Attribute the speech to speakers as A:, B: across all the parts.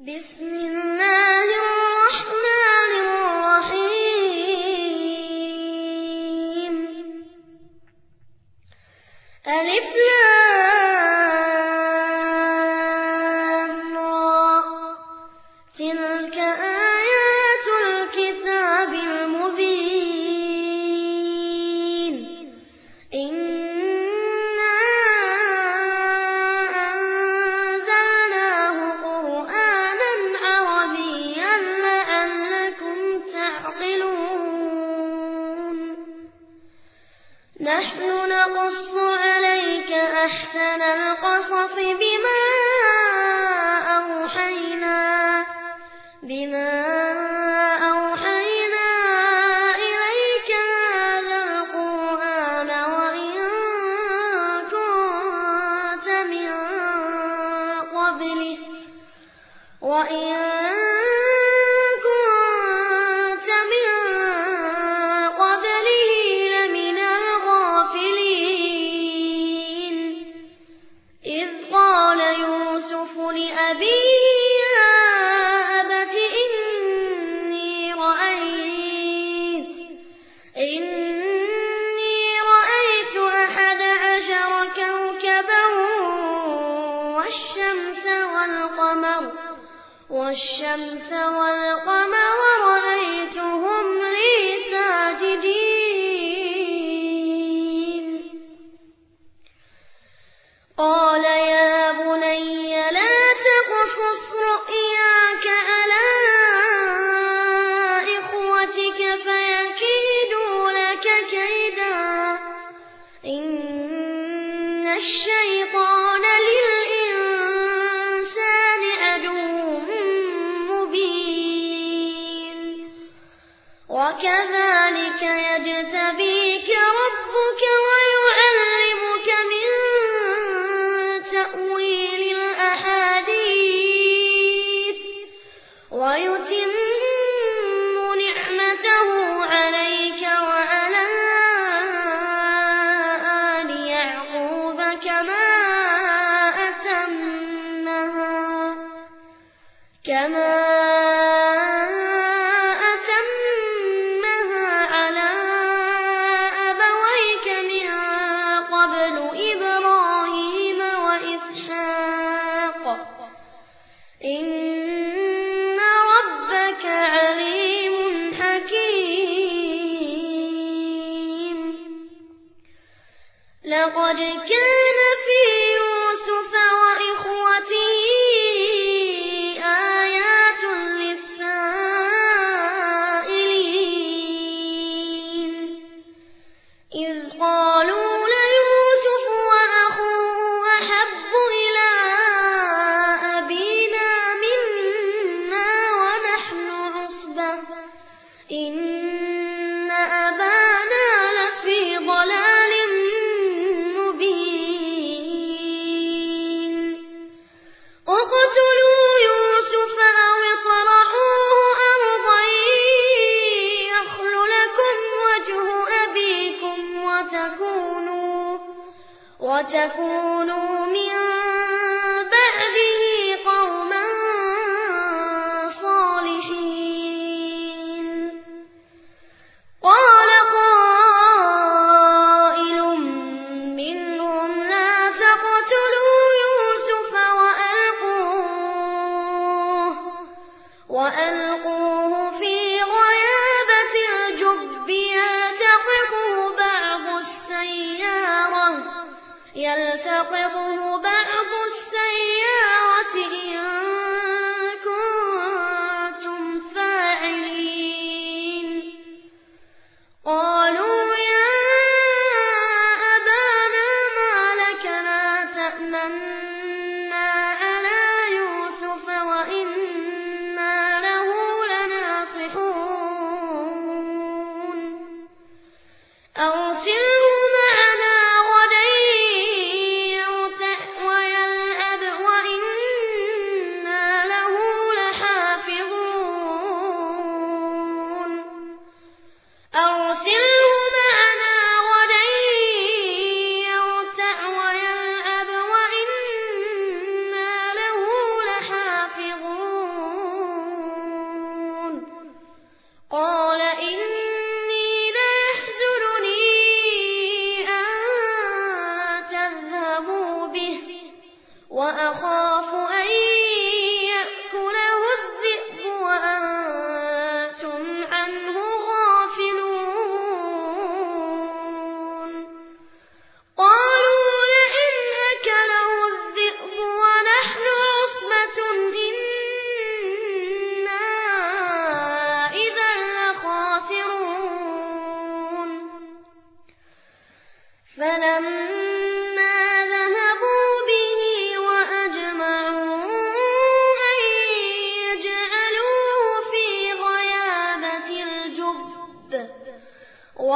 A: بسم الله الرحمن الرحيم. ألف لام را. تلك آيات الكتاب المبين. إنا أنزلناه قرآنا عربيا لعلكم تعقلون. نحن نقص عليك أحسن القصص بما أوحينا إليك هذا القرآن وإن كنت من قبله لمن الغافلين. إذ قال يوسف لأبيه يا أبت إني رأيت 11 كوكبا والشمس والقمر رأيتهم لي ساجدين. قال يا بني لا تقصص رؤياك على إخوتك فيكيدوا لك كيدا. إن الشيطان للإنسان عدو مبين. وكذلك يجتبيك ربك ويعلمك من تأويل الأحاديث ويتم نعمته عليك وعلى آل يعقوب كما أتمها على أبويك من قبل إبراهيم وإسحاق. إن ربك عليم حكيم. لقد كان في يوسف وإخوته آيات للسائلين. إذ قالوا ليوسف وأخوه أحب إلى أبينا منا ونحن عصبة إن أبانا لفي ضلال مبين. اقتلوا يوسف أو اطرحوه أرضا يخل لكم وجه أبيكم وتكونوا من بعده قوما صالحين. قال قائل منهم لا تقتلوا يوسف وألقوه في غيابة الجب يلتقطه بعض السيارة إن كنتم فاعلين. قالوا يا أبانا ما لك لا تأمنا على يوسف وإنا له لناصحون.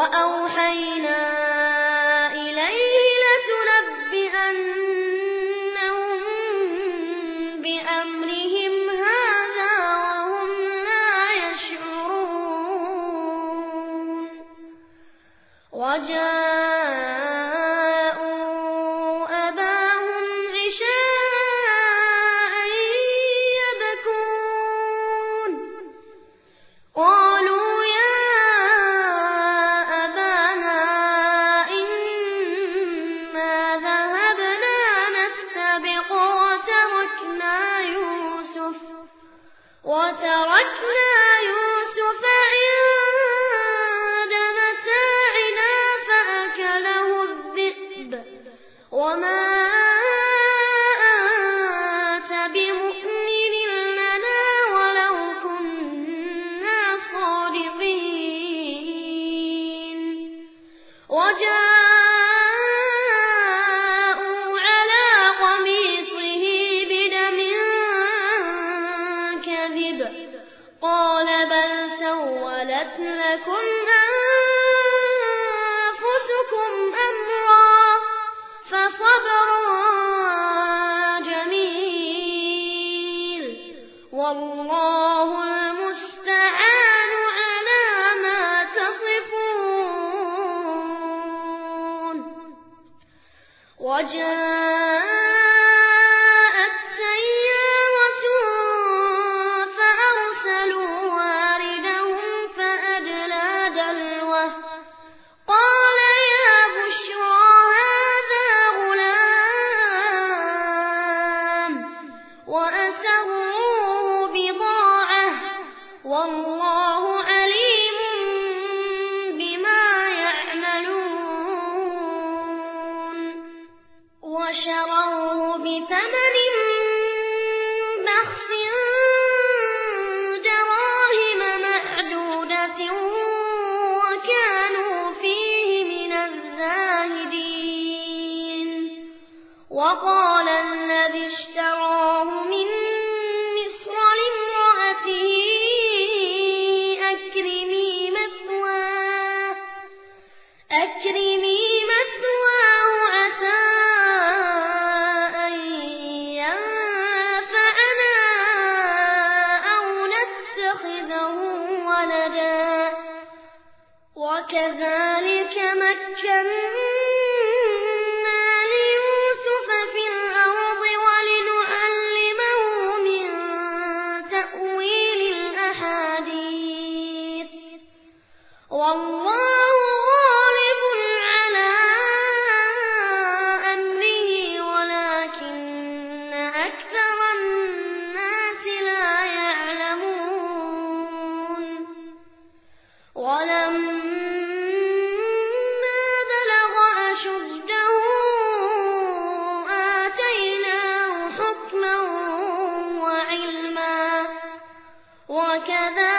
A: وأوحينا إليه لتنبئنهم بأمرهم هذا وهم لا يشعرون وجاءوا أباهم عشاء يبكون قالوا يا أبانا إنا ذهبنا نستبق وتركنا يوسف عند متاعنا فأكله الذئب وما أنت بمؤمن لنا ولو كنا صادقين وجاءوا على قميصه بدم كذب قال بل سولت لكم أنفسكم أمرا فصبر جميل والله المستعان على ما تصفون وجاءت سيارة فأرسلوا واردهم فأدلى دلوه قال يا بشرى هذا غلام وأسروه بضاعة والله عليم بما يعملون وشروه بثمن بخس دراهم معدودة وكانوا فيه من الزاهدين وقال الذي اشتراه من مصر لامرأته أكرمي مثواه عسى أن ينفعنا أو نتخذه ولدا وكذلك مكنا ليوسف في الأرض ولنعلمه من تأويل الأحاديث والله غالب على أمره ولكن أكثر الناس لا يعلمون ولما بلغ أشده آتيناه حكما وعلما وكذلك